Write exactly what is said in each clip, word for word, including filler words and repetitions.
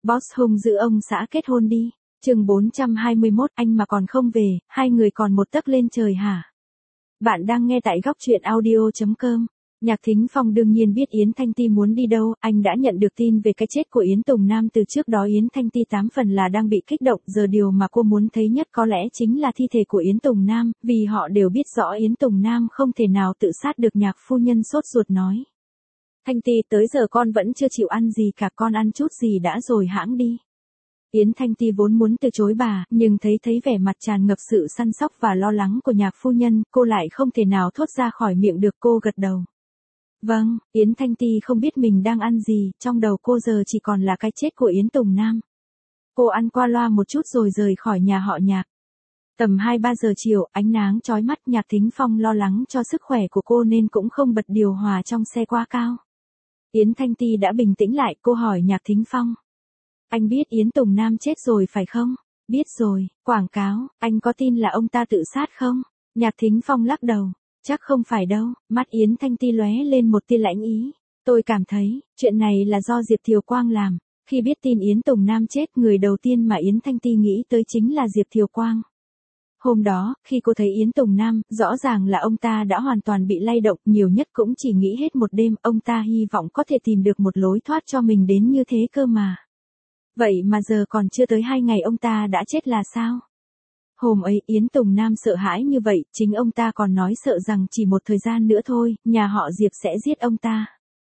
Boss hung giữ ông xã kết hôn đi. Chương bốn trăm hai mươi mốt, anh mà còn không về, hai người còn một tấc lên trời hả? Bạn đang nghe tại góc truyện audio chấm com. Nhạc Thính Phong đương nhiên biết Yến Thanh Ti muốn đi đâu, anh đã nhận được tin về cái chết của Yến Tùng Nam từ trước đó. Yến Thanh Ti tám phần là đang bị kích động, giờ điều mà cô muốn thấy nhất có lẽ chính là thi thể của Yến Tùng Nam, vì họ đều biết rõ Yến Tùng Nam không thể nào tự sát được. Nhạc phu nhân sốt ruột nói. Thanh Ti, tới giờ con vẫn chưa chịu ăn gì cả, con ăn chút gì đã rồi hãng đi. Yến Thanh Ti vốn muốn từ chối bà, nhưng thấy thấy vẻ mặt tràn ngập sự săn sóc và lo lắng của nhạc phu nhân, cô lại không thể nào thốt ra khỏi miệng được. Cô gật đầu. Vâng, Yến Thanh Ti không biết mình đang ăn gì, trong đầu cô giờ chỉ còn là cái chết của Yến Tùng Nam. Cô ăn qua loa một chút rồi rời khỏi nhà họ Nhạc. Tầm hai ba giờ chiều, ánh nắng chói mắt. Nhạc Thính Phong lo lắng cho sức khỏe của cô nên cũng không bật điều hòa trong xe quá cao. Yến Thanh Ti đã bình tĩnh lại, cô hỏi Nhạc Thính Phong. Anh biết Yến Tùng Nam chết rồi phải không? Biết rồi, quảng cáo, anh có tin là ông ta tự sát không? Nhạc Thính Phong lắc đầu. Chắc không phải đâu. Mắt Yến Thanh Ti lóe lên một tia lãnh ý. Tôi cảm thấy, chuyện này là do Diệp Thiều Quang làm. Khi biết tin Yến Tùng Nam chết, người đầu tiên mà Yến Thanh Ti nghĩ tới chính là Diệp Thiều Quang. Hôm đó, khi cô thấy Yến Tùng Nam, rõ ràng là ông ta đã hoàn toàn bị lay động, nhiều nhất cũng chỉ nghĩ hết một đêm, ông ta hy vọng có thể tìm được một lối thoát cho mình đến như thế cơ mà. Vậy mà giờ còn chưa tới hai ngày ông ta đã chết là sao? Hôm ấy Yến Tùng Nam sợ hãi như vậy, chính ông ta còn nói sợ rằng chỉ một thời gian nữa thôi, nhà họ Diệp sẽ giết ông ta.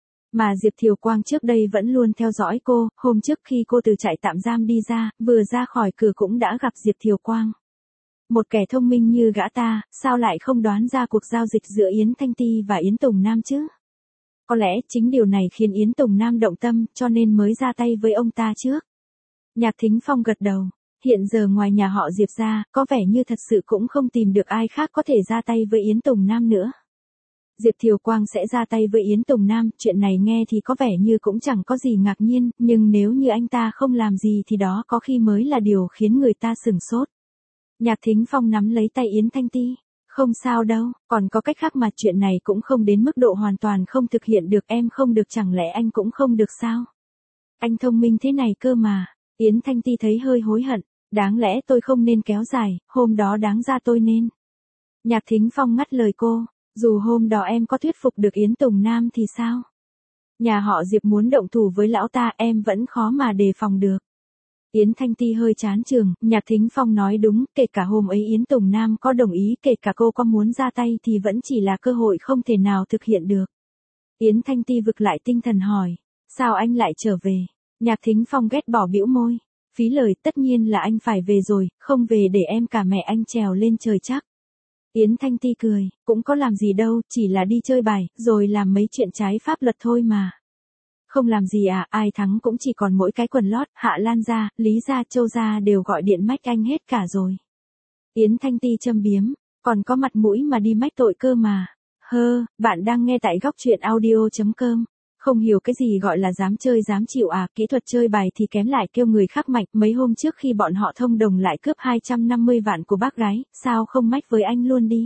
Mà Diệp Thiều Quang trước đây vẫn luôn theo dõi cô, hôm trước khi cô từ trại tạm giam đi ra, vừa ra khỏi cửa cũng đã gặp Diệp Thiều Quang. Một kẻ thông minh như gã ta, sao lại không đoán ra cuộc giao dịch giữa Yến Thanh Ti và Yến Tùng Nam chứ? Có lẽ chính điều này khiến Yến Tùng Nam động tâm, cho nên mới ra tay với ông ta trước. Nhạc Thính Phong gật đầu. Hiện giờ ngoài nhà họ Diệp ra, có vẻ như thật sự cũng không tìm được ai khác có thể ra tay với Yến Tùng Nam nữa. Diệp Thiều Quang sẽ ra tay với Yến Tùng Nam, chuyện này nghe thì có vẻ như cũng chẳng có gì ngạc nhiên, nhưng nếu như anh ta không làm gì thì đó có khi mới là điều khiến người ta sửng sốt. Nhạc Thính Phong nắm lấy tay Yến Thanh Ti. Không sao đâu, còn có cách khác mà, chuyện này cũng không đến mức độ hoàn toàn không thực hiện được. Em không được chẳng lẽ anh cũng không được sao? Anh thông minh thế này cơ mà. Yến Thanh Ti thấy hơi hối hận. Đáng lẽ tôi không nên kéo dài, hôm đó đáng ra tôi nên. Nhạc Thính Phong ngắt lời cô. Dù hôm đó em có thuyết phục được Yến Tùng Nam thì sao? Nhà họ Diệp muốn động thủ với lão ta, em vẫn khó mà đề phòng được. Yến Thanh Ti hơi chán chường, Nhạc Thính Phong nói đúng, kể cả hôm ấy Yến Tùng Nam có đồng ý, kể cả cô có muốn ra tay thì vẫn chỉ là cơ hội không thể nào thực hiện được. Yến Thanh Ti vực lại tinh thần hỏi. Sao anh lại trở về? Nhạc Thính Phong ghét bỏ bĩu môi. Phí lời, tất nhiên là anh phải về rồi, không về để em cả mẹ anh trèo lên trời chắc. Yến Thanh Ti cười, cũng có làm gì đâu, chỉ là đi chơi bài, rồi làm mấy chuyện trái pháp luật thôi mà. Không làm gì à, ai thắng cũng chỉ còn mỗi cái quần lót, Hạ Lan gia, Lý gia, Châu gia đều gọi điện mách anh hết cả rồi. Yến Thanh Ti châm biếm, còn có mặt mũi mà đi mách tội cơ mà. Hơ, bạn đang nghe tại góc truyện audio chấm com. Không hiểu cái gì gọi là dám chơi dám chịu à, kỹ thuật chơi bài thì kém lại kêu người khác mạnh. Mấy hôm trước khi bọn họ thông đồng lại cướp hai trăm năm mươi vạn của bác gái, sao không mách với anh luôn đi?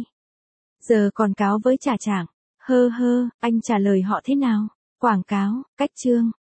Giờ còn cáo với trả trạng. Hơ hơ, anh trả lời họ thế nào? Quảng cáo, cách chương,